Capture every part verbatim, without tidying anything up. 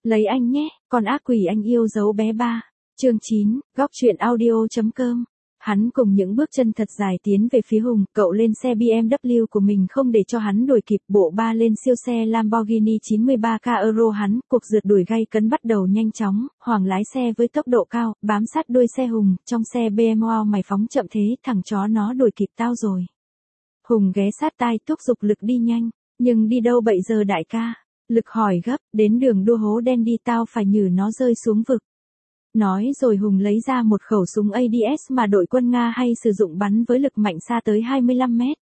Lấy anh nhé, con ác quỷ anh yêu dấu bé ba. Chương chín, góc truyện audio.com. Hắn cùng những bước chân thật dài tiến về phía Hùng, cậu lên xe bê em vê của mình không để cho hắn đuổi kịp, bộ ba lên siêu xe Lamborghini chín mươi ba K Euro hắn, cuộc rượt đuổi gay cấn bắt đầu nhanh chóng, Hoàng lái xe với tốc độ cao, bám sát đuôi xe Hùng, trong xe bê em vê mày phóng chậm thế, thằng chó nó đuổi kịp tao rồi. Hùng ghé sát tai thúc giục Lực đi nhanh, nhưng đi đâu bậy giờ đại ca? Lực hỏi gấp, đến đường đua hố đen đi tao phải nhử nó rơi xuống vực. Nói rồi Hùng lấy ra một khẩu súng a đê ét mà đội quân Nga hay sử dụng bắn với lực mạnh xa tới hai mươi lăm mét.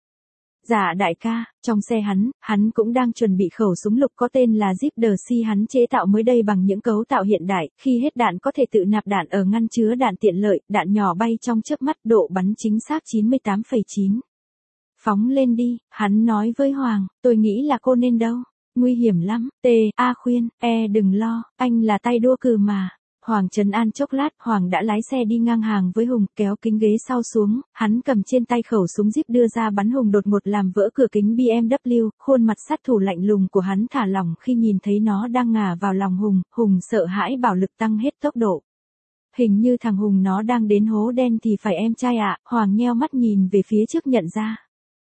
Dạ đại ca, trong xe hắn, hắn cũng đang chuẩn bị khẩu súng lục có tên là Zip đê xê hắn chế tạo mới đây bằng những cấu tạo hiện đại, khi hết đạn có thể tự nạp đạn ở ngăn chứa đạn tiện lợi, đạn nhỏ bay trong chớp mắt, độ bắn chính xác chín mươi tám phẩy chín. Phóng lên đi, hắn nói với Hoàng, tôi nghĩ là cô nên đâu. Nguy hiểm lắm, T, A khuyên, E đừng lo, anh là tay đua cừ mà. Hoàng trấn an chốc lát, Hoàng đã lái xe đi ngang hàng với Hùng, kéo kính ghế sau xuống, hắn cầm trên tay khẩu súng Zip đưa ra bắn Hùng đột ngột làm vỡ cửa kính bê em vê, khuôn mặt sát thủ lạnh lùng của hắn thả lỏng khi nhìn thấy nó đang ngả vào lòng Hùng, Hùng sợ hãi bảo Lực tăng hết tốc độ. Hình như thằng Hùng nó đang đến hố đen thì phải em trai ạ, à. Hoàng nheo mắt nhìn về phía trước nhận ra.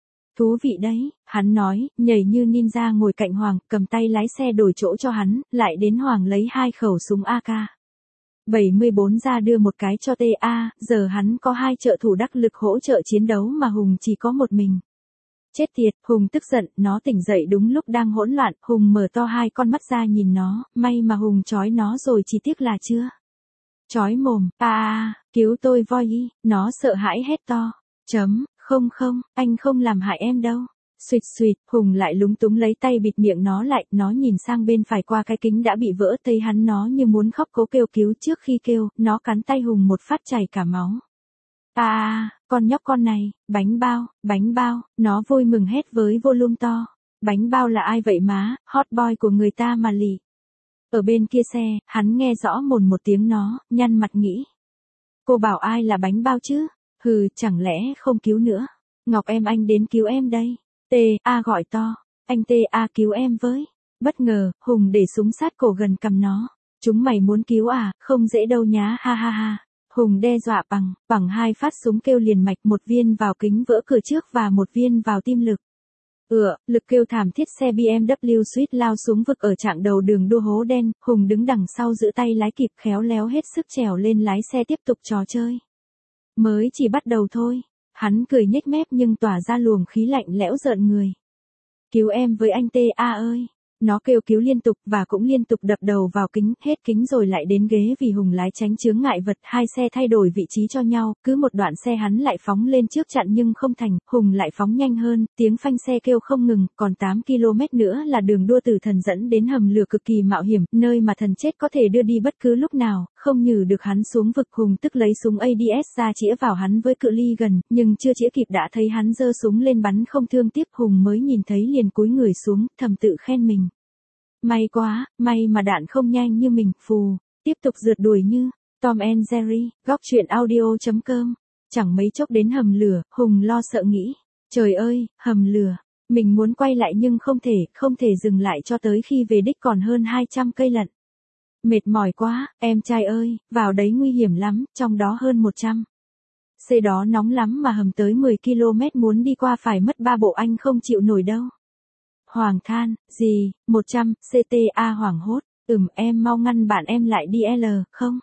Thú vị đấy, hắn nói, nhảy như ninja ngồi cạnh Hoàng, cầm tay lái xe đổi chỗ cho hắn, lại đến Hoàng lấy hai khẩu súng a ca bảy mươi bốn ra đưa một cái cho tê a, giờ hắn có hai trợ thủ đắc lực hỗ trợ chiến đấu mà Hùng chỉ có một mình. Chết tiệt, Hùng tức giận, nó tỉnh dậy đúng lúc đang hỗn loạn, Hùng mở to hai con mắt ra nhìn nó, may mà Hùng trói nó rồi chỉ tiếc là chưa. Trói mồm, a a, cứu tôi voi y, nó sợ hãi hét to, chấm. Không không, anh không làm hại em đâu. Xuyệt xuyệt, Hùng lại lúng túng lấy tay bịt miệng nó lại, nó nhìn sang bên phải qua cái kính đã bị vỡ, thấy hắn nó như muốn khóc cố kêu cứu, trước khi kêu, nó cắn tay Hùng một phát chảy cả máu. À, à, con nhóc con này, bánh bao, bánh bao, nó vui mừng hét với volume to. Bánh bao là ai vậy má, hot boy của người ta mà lì. Ở bên kia xe, hắn nghe rõ mồn một tiếng nó, nhăn mặt nghĩ. Cô bảo ai là bánh bao chứ? Hừ, chẳng lẽ không cứu nữa? Ngọc em anh đến cứu em đây. T, A gọi to. Anh T, A cứu em với. Bất ngờ, Hùng để súng sát cổ gần cầm nó. Chúng mày muốn cứu à, không dễ đâu nhá, ha ha ha. Hùng đe dọa bằng, bằng hai phát súng kêu liền mạch, một viên vào kính vỡ cửa trước và một viên vào tim Lực. Ựa, Lực kêu thảm thiết, xe bê em vê suýt lao xuống vực ở trạng đầu đường đua hố đen, Hùng đứng đằng sau giữ tay lái kịp khéo léo hết sức trèo lên lái xe tiếp tục trò chơi. Mới chỉ bắt đầu thôi, hắn cười nhếch mép nhưng tỏa ra luồng khí lạnh lẽo rợn người. Cứu em với anh T A ơi. Nó kêu cứu liên tục và cũng liên tục đập đầu vào kính, hết kính rồi lại đến ghế vì Hùng lái tránh chướng ngại vật, hai xe thay đổi vị trí cho nhau, cứ một đoạn xe hắn lại phóng lên trước chặn nhưng không thành, Hùng lại phóng nhanh hơn, tiếng phanh xe kêu không ngừng, còn tám ki lô mét nữa là đường đua từ thần dẫn đến hầm lửa cực kỳ mạo hiểm, nơi mà thần chết có thể đưa đi bất cứ lúc nào, không nhử được hắn xuống vực. Hùng tức lấy súng a đê ét ra chĩa vào hắn với cự ly gần, nhưng chưa chĩa kịp đã thấy hắn giơ súng lên bắn không thương tiếp, Hùng mới nhìn thấy liền cúi người xuống, thầm tự khen mình. May quá, may mà đạn không nhanh như mình, phù, tiếp tục rượt đuổi như Tom and Jerry, góc truyện audio.com. Chẳng mấy chốc đến hầm lửa, Hùng lo sợ nghĩ, trời ơi, hầm lửa, mình muốn quay lại nhưng không thể, không thể dừng lại cho tới khi về đích còn hơn hai trăm cây lận. Mệt mỏi quá, em trai ơi, vào đấy nguy hiểm lắm, trong đó hơn một trăm. Xe đó nóng lắm mà hầm tới mười ki lô mét muốn đi qua phải mất ba bộ anh không chịu nổi đâu. Hoàng than, gì, một trăm, xê tê a hoảng hốt, ừm em mau ngăn bạn em lại đi L, không?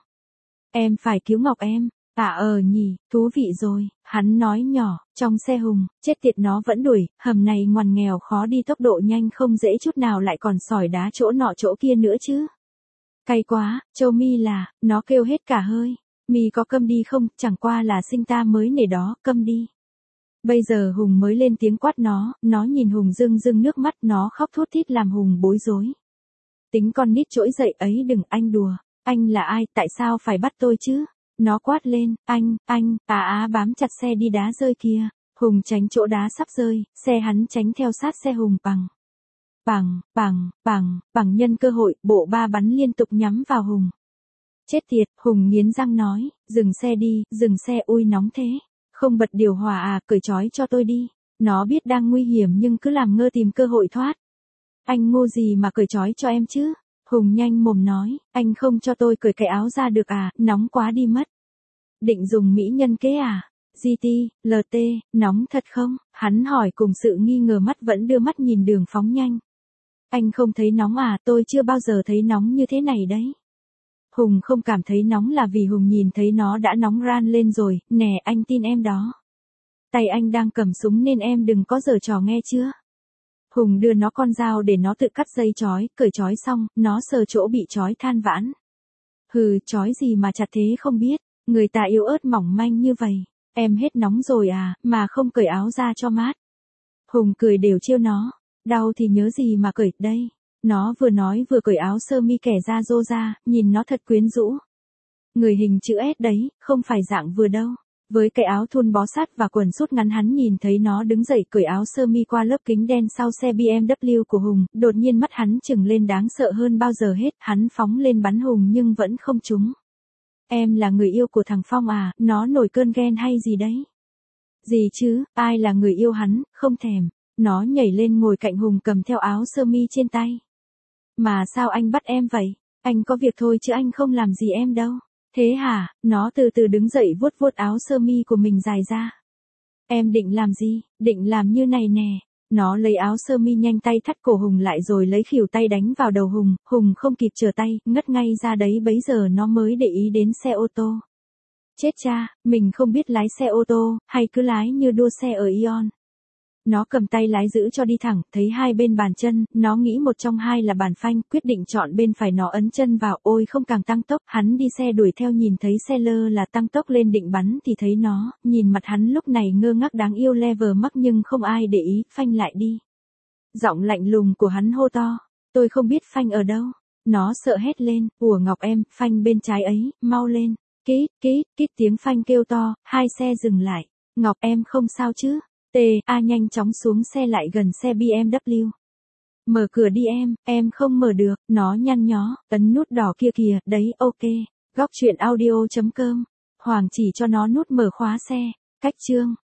Em phải cứu Ngọc em, à ờ nhỉ, thú vị rồi, hắn nói nhỏ, trong xe Hùng, chết tiệt nó vẫn đuổi, hầm này ngoằn nghèo khó đi tốc độ nhanh không dễ chút nào lại còn sỏi đá chỗ nọ chỗ kia nữa chứ. Cay quá, Châu Mi là, nó kêu hết cả hơi, Mi có câm đi không, chẳng qua là sinh ta mới nể đó, câm đi. Bây giờ Hùng mới lên tiếng quát nó, nó nhìn Hùng rưng rưng nước mắt, nó khóc thút thít làm Hùng bối rối. Tính con nít trỗi dậy ấy đừng, anh đùa, anh là ai, tại sao phải bắt tôi chứ? Nó quát lên, anh, anh, à á bám chặt xe đi đá rơi kia. Hùng tránh chỗ đá sắp rơi, xe hắn tránh theo sát xe Hùng bằng. Bằng, bằng, bằng, bằng nhân cơ hội, bộ ba bắn liên tục nhắm vào Hùng. Chết tiệt, Hùng nghiến răng nói, dừng xe đi, dừng xe, ui nóng thế. Không bật điều hòa à, cởi trói cho tôi đi. Nó biết đang nguy hiểm nhưng cứ làm ngơ tìm cơ hội thoát. Anh ngu gì mà cởi trói cho em chứ? Hùng nhanh mồm nói, anh không cho tôi cởi cái áo ra được à, nóng quá đi mất. Định dùng mỹ nhân kế à? giê tê, lờ tê, nóng thật không? Hắn hỏi cùng sự nghi ngờ, mắt vẫn đưa mắt nhìn đường phóng nhanh. Anh không thấy nóng à, tôi chưa bao giờ thấy nóng như thế này đấy. Hùng không cảm thấy nóng là vì Hùng nhìn thấy nó đã nóng ran lên rồi, nè anh tin em đó. Tay anh đang cầm súng nên em đừng có giở trò nghe chưa. Hùng đưa nó con dao để nó tự cắt dây chói, cởi chói xong, nó sờ chỗ bị chói than vãn. Hừ, chói gì mà chặt thế không biết, người ta yếu ớt mỏng manh như vậy, em hết nóng rồi à, mà không cởi áo ra cho mát. Hùng cười đều trêu nó, đau thì nhớ gì mà cởi đây. Nó vừa nói vừa cởi áo sơ mi kẻ da rô ra, nhìn nó thật quyến rũ. Người hình chữ S đấy, không phải dạng vừa đâu. Với cái áo thun bó sát và quần sút ngắn, hắn nhìn thấy nó đứng dậy cởi áo sơ mi qua lớp kính đen sau xe bê em vê của Hùng, đột nhiên mắt hắn trừng lên đáng sợ hơn bao giờ hết, hắn phóng lên bắn Hùng nhưng vẫn không trúng. Em là người yêu của thằng Phong à, nó nổi cơn ghen hay gì đấy? Gì chứ, ai là người yêu hắn, không thèm. Nó nhảy lên ngồi cạnh Hùng cầm theo áo sơ mi trên tay. Mà sao anh bắt em vậy? Anh có việc thôi chứ anh không làm gì em đâu. Thế hả? Nó từ từ đứng dậy vuốt vuốt áo sơ mi của mình dài ra. Em định làm gì? Định làm như này nè. Nó lấy áo sơ mi nhanh tay thắt cổ Hùng lại rồi lấy khuỷu tay đánh vào đầu Hùng. Hùng không kịp trở tay, ngất ngay ra đấy, bấy giờ nó mới để ý đến xe ô tô. Chết cha, mình không biết lái xe ô tô, hay cứ lái như đua xe ở Ion. Nó cầm tay lái giữ cho đi thẳng, thấy hai bên bàn chân, nó nghĩ một trong hai là bàn phanh, quyết định chọn bên phải, nó ấn chân vào, ôi không, càng tăng tốc, hắn đi xe đuổi theo nhìn thấy xe lơ là tăng tốc lên định bắn thì thấy nó, nhìn mặt hắn lúc này ngơ ngác đáng yêu lever mắc nhưng không ai để ý, phanh lại đi. Giọng lạnh lùng của hắn hô to, tôi không biết phanh ở đâu. Nó sợ hét lên, ủa Ngọc em, phanh bên trái ấy, mau lên. Kít, kít, kít tiếng phanh kêu to, hai xe dừng lại. Ngọc em không sao chứ? T, A nhanh chóng xuống xe lại gần xe bê em vê. Mở cửa đi em, em không mở được, nó nhăn nhó, ấn nút đỏ kia kìa, đấy, ok. Góc truyện audio chấm com. Hoàng chỉ cho nó nút mở khóa xe. Cách chương.